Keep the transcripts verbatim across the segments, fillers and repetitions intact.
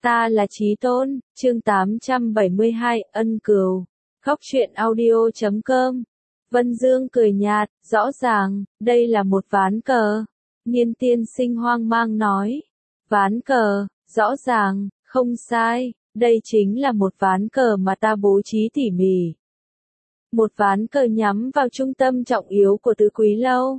Ta là Chí Tôn, chương tám trăm bảy mươi hai, ân cừu. Khóc chuyện audio chấm com. Vân Dương cười nhạt, rõ ràng, đây là một ván cờ. Nhiên tiên sinh hoang mang nói. Ván cờ, rõ ràng, không sai, đây chính là một ván cờ mà ta bố trí tỉ mỉ. Một ván cờ nhắm vào trung tâm trọng yếu của Tứ Quý Lâu.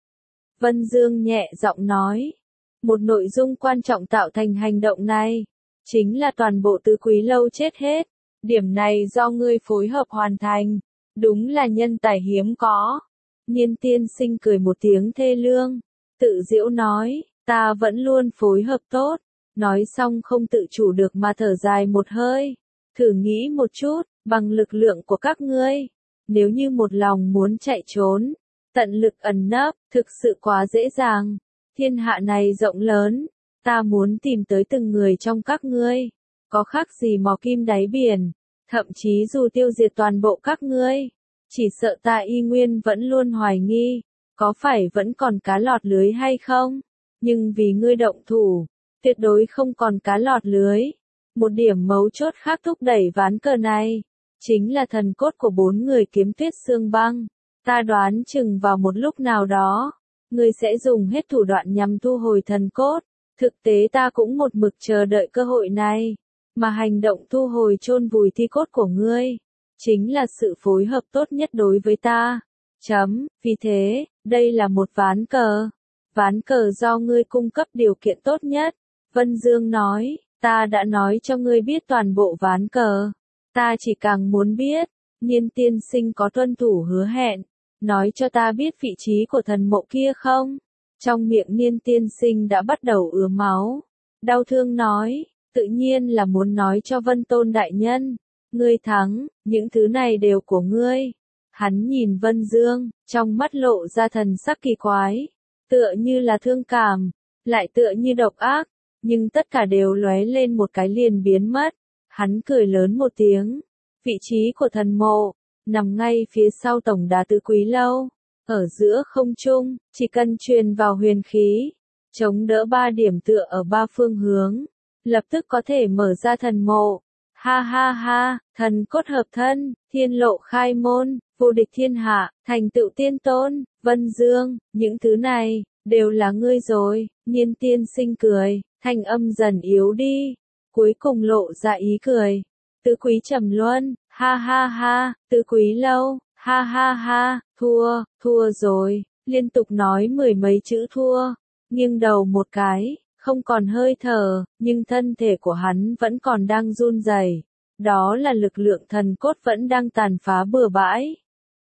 Vân Dương nhẹ giọng nói. Một nội dung quan trọng tạo thành hành động này, chính là toàn bộ Tứ Quý Lâu chết hết. Điểm này do ngươi phối hợp hoàn thành, đúng là nhân tài hiếm có. Nhiên tiên sinh cười một tiếng thê lương, tự giễu nói, ta vẫn luôn phối hợp tốt. Nói xong không tự chủ được mà thở dài một hơi. Thử nghĩ một chút, bằng lực lượng của các ngươi, nếu như một lòng muốn chạy trốn, tận lực ẩn nấp, thực sự quá dễ dàng. Thiên hạ này rộng lớn, ta muốn tìm tới từng người trong các ngươi, có khác gì mò kim đáy biển, thậm chí dù tiêu diệt toàn bộ các ngươi, chỉ sợ ta y nguyên vẫn luôn hoài nghi, có phải vẫn còn cá lọt lưới hay không? Nhưng vì ngươi động thủ, tuyệt đối không còn cá lọt lưới. Một điểm mấu chốt khác thúc đẩy ván cờ này, chính là thần cốt của bốn người kiếm tuyết xương băng. Ta đoán chừng vào một lúc nào đó, ngươi sẽ dùng hết thủ đoạn nhằm thu hồi thần cốt. Thực tế ta cũng một mực chờ đợi cơ hội này, mà hành động thu hồi chôn vùi thi cốt của ngươi, chính là sự phối hợp tốt nhất đối với ta. Chấm, vì thế, đây là một ván cờ. Ván cờ do ngươi cung cấp điều kiện tốt nhất. Vân Dương nói, ta đã nói cho ngươi biết toàn bộ ván cờ. Ta chỉ càng muốn biết, Nhiên tiên sinh có tuân thủ hứa hẹn, nói cho ta biết vị trí của thần mộ kia không? Trong miệng Nhiên tiên sinh đã bắt đầu ứa máu. Đau thương nói, tự nhiên là muốn nói cho Vân Tôn đại nhân. Ngươi thắng, những thứ này đều của ngươi. Hắn nhìn Vân Dương, trong mắt lộ ra thần sắc kỳ quái. Tựa như là thương cảm, lại tựa như độc ác. Nhưng tất cả đều lóe lên một cái liền biến mất. Hắn cười lớn một tiếng. Vị trí của thần mộ, nằm ngay phía sau tổng đá Tứ Quý Lâu. Ở giữa không trung, chỉ cần truyền vào huyền khí, chống đỡ ba điểm tựa ở ba phương hướng, lập tức có thể mở ra thần mộ. Ha ha ha, thần cốt hợp thân, thiên lộ khai môn, vô địch thiên hạ, thành tựu tiên tôn, Vân Dương, những thứ này, đều là ngươi rồi. Nhiên tiên sinh cười, thanh âm dần yếu đi, cuối cùng lộ ra ý cười. Tứ Quý trầm luân, ha ha ha, Tứ Quý Lâu, ha ha ha, thua, thua rồi, liên tục nói mười mấy chữ thua, nghiêng đầu một cái, không còn hơi thở, nhưng thân thể của hắn vẫn còn đang run rẩy. Đó là lực lượng thần cốt vẫn đang tàn phá bừa bãi.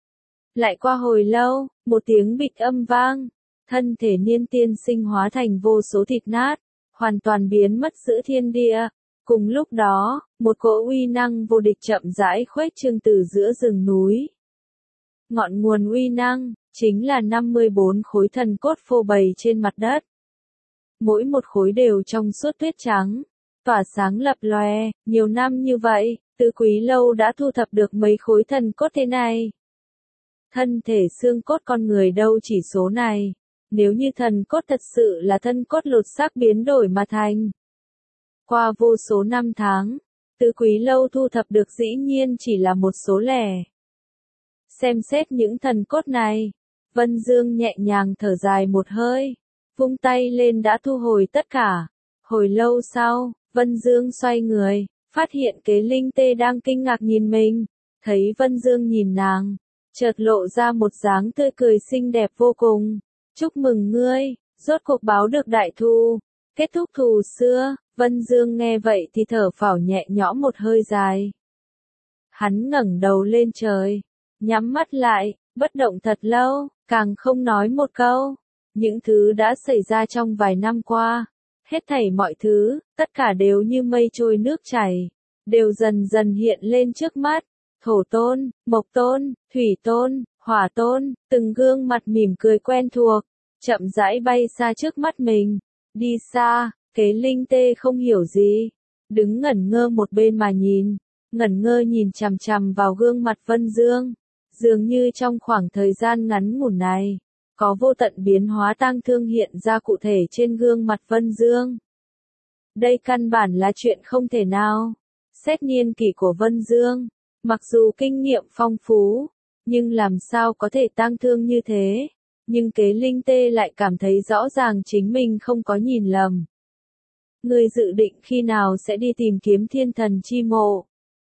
Lại qua hồi lâu, một tiếng bịch âm vang, thân thể Nhiên tiên sinh hóa thành vô số thịt nát, hoàn toàn biến mất giữa thiên địa. Cùng lúc đó, một cỗ uy năng vô địch chậm rãi khuếch trương từ giữa rừng núi. Ngọn nguồn uy năng, chính là năm mươi bốn khối thần cốt phô bày trên mặt đất. Mỗi một khối đều trong suốt tuyết trắng, tỏa sáng lập lòe. Nhiều năm như vậy, Tứ Quý Lâu đã thu thập được mấy khối thần cốt thế này. Thân thể xương cốt con người đâu chỉ số này, nếu như thần cốt thật sự là thân cốt lột xác biến đổi mà thành. Qua vô số năm tháng, Tứ Quý Lâu thu thập được dĩ nhiên chỉ là một số lẻ. Xem xét những thần cốt này, Vân Dương nhẹ nhàng thở dài một hơi, vung tay lên đã thu hồi tất cả. Hồi lâu sau, Vân Dương xoay người, phát hiện Kế Linh Tê đang kinh ngạc nhìn mình, thấy Vân Dương nhìn nàng, chợt lộ ra một dáng tươi cười xinh đẹp vô cùng. Chúc mừng ngươi, rốt cuộc báo được đại thù, kết thúc thù xưa. Vân Dương nghe vậy thì thở phào nhẹ nhõm một hơi dài. Hắn ngẩng đầu lên trời, nhắm mắt lại, bất động thật lâu, càng không nói một câu. Những thứ đã xảy ra trong vài năm qua, hết thảy mọi thứ, tất cả đều như mây trôi nước chảy, đều dần dần hiện lên trước mắt. Thổ tôn, mộc tôn, thủy tôn, hỏa tôn, từng gương mặt mỉm cười quen thuộc, chậm rãi bay xa trước mắt mình. Đi xa, Kế Linh Tê không hiểu gì, đứng ngẩn ngơ một bên mà nhìn, ngẩn ngơ nhìn chằm chằm vào gương mặt Vân Dương. Dường như trong khoảng thời gian ngắn ngủn này, có vô tận biến hóa tang thương hiện ra cụ thể trên gương mặt Vân Dương. Đây căn bản là chuyện không thể nào. Xét niên kỷ của Vân Dương, mặc dù kinh nghiệm phong phú, nhưng làm sao có thể tang thương như thế. Nhưng Kế Linh Tê lại cảm thấy rõ ràng chính mình không có nhìn lầm. Ngươi dự định khi nào sẽ đi tìm kiếm thiên thần chi mộ?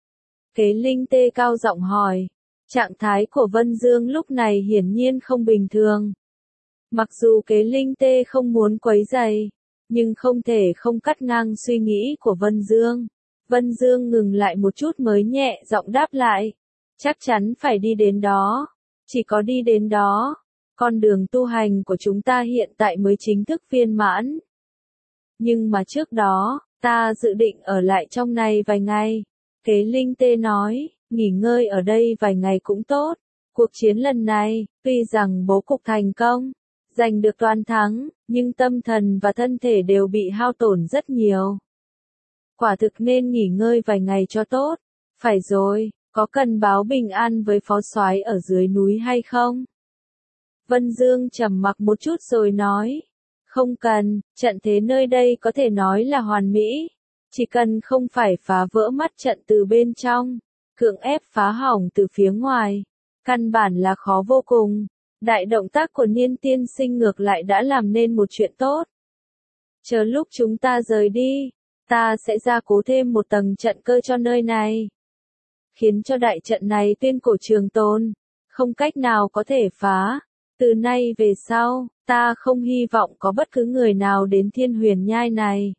Kế Linh Tê cao giọng hỏi. Trạng thái của Vân Dương lúc này hiển nhiên không bình thường. Mặc dù Kế Linh Tê không muốn quấy rầy, nhưng không thể không cắt ngang suy nghĩ của Vân Dương. Vân Dương ngừng lại một chút mới nhẹ giọng đáp lại. Chắc chắn phải đi đến đó. Chỉ có đi đến đó, con đường tu hành của chúng ta hiện tại mới chính thức viên mãn. Nhưng mà trước đó, ta dự định ở lại trong này vài ngày. Kế Linh Tê nói, nghỉ ngơi ở đây vài ngày cũng tốt. Cuộc chiến lần này, tuy rằng bố cục thành công, giành được toàn thắng, nhưng tâm thần và thân thể đều bị hao tổn rất nhiều. Quả thực nên nghỉ ngơi vài ngày cho tốt. Phải rồi, có cần báo bình an với phó soái ở dưới núi hay không? Vân Dương trầm mặc một chút rồi nói. Không cần, trận thế nơi đây có thể nói là hoàn mỹ. Chỉ cần không phải phá vỡ mắt trận từ bên trong, cưỡng ép phá hỏng từ phía ngoài. Căn bản là khó vô cùng. Đại động tác của Niên tiên sinh ngược lại đã làm nên một chuyện tốt. Chờ lúc chúng ta rời đi, ta sẽ gia cố thêm một tầng trận cơ cho nơi này. Khiến cho đại trận này tuyên cổ trường tồn, không cách nào có thể phá. Từ nay về sau, ta không hy vọng có bất cứ người nào đến Thiên Huyền Nhai này.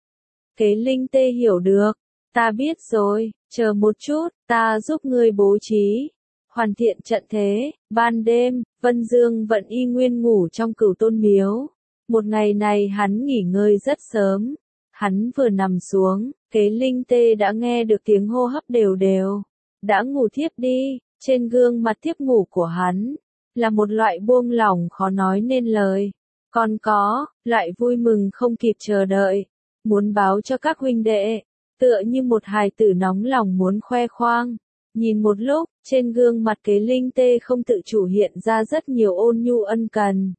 Kế Linh Tê hiểu được. Ta biết rồi, chờ một chút, ta giúp ngươi bố trí. Hoàn thiện trận thế. Ban đêm, Vân Dương vẫn y nguyên ngủ trong Cửu Tôn Miếu. Một ngày này hắn nghỉ ngơi rất sớm. Hắn vừa nằm xuống, Kế Linh Tê đã nghe được tiếng hô hấp đều đều. Đã ngủ thiếp đi. Trên gương mặt thiếp ngủ của hắn là một loại buông lỏng khó nói nên lời. Còn có, loại vui mừng không kịp chờ đợi. Muốn báo cho các huynh đệ. Tựa như một hài tử nóng lòng muốn khoe khoang. Nhìn một lúc, trên gương mặt Kế Linh Tê không tự chủ hiện ra rất nhiều ôn nhu ân cần.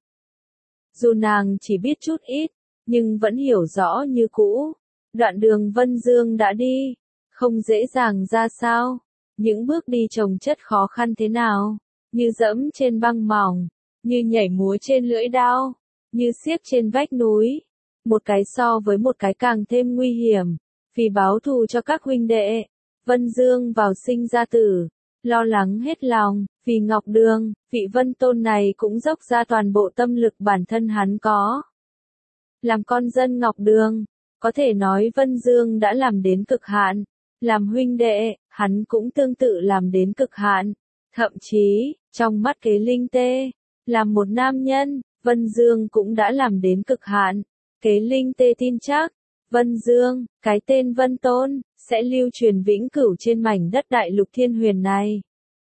Dù nàng chỉ biết chút ít, nhưng vẫn hiểu rõ như cũ. Đoạn đường Vân Dương đã đi, không dễ dàng ra sao. Những bước đi chồng chất khó khăn thế nào, như dẫm trên băng mỏng, như nhảy múa trên lưỡi đao, như xiếc trên vách núi. Một cái so với một cái càng thêm nguy hiểm. Vì báo thù cho các huynh đệ, Vân Dương vào sinh ra tử, lo lắng hết lòng. Vì Ngọc Đường, vị Vân Tôn này cũng dốc ra toàn bộ tâm lực bản thân hắn có. Làm con dân Ngọc Đường, có thể nói Vân Dương đã làm đến cực hạn. Làm huynh đệ, hắn cũng tương tự làm đến cực hạn. Thậm chí, trong mắt Kế Linh Tê, làm một nam nhân, Vân Dương cũng đã làm đến cực hạn. Kế Linh Tê tin chắc, Vân Dương, cái tên Vân Tôn, sẽ lưu truyền vĩnh cửu trên mảnh đất đại lục thiên huyền này.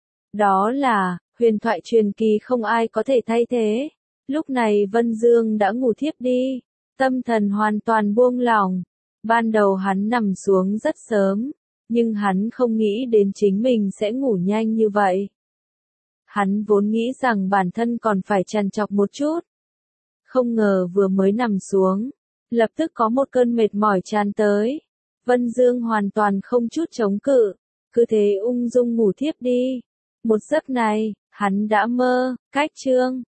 Đó là, huyền thoại truyền kỳ không ai có thể thay thế. Lúc này Vân Dương đã ngủ thiếp đi, tâm thần hoàn toàn buông lỏng. Ban đầu hắn nằm xuống rất sớm, nhưng hắn không nghĩ đến chính mình sẽ ngủ nhanh như vậy. Hắn vốn nghĩ rằng bản thân còn phải trằn trọc một chút. Không ngờ vừa mới nằm xuống, lập tức có một cơn mệt mỏi tràn tới. Vân Dương hoàn toàn không chút chống cự, cứ thế ung dung ngủ thiếp đi. Một giấc này, hắn đã mơ, cách chương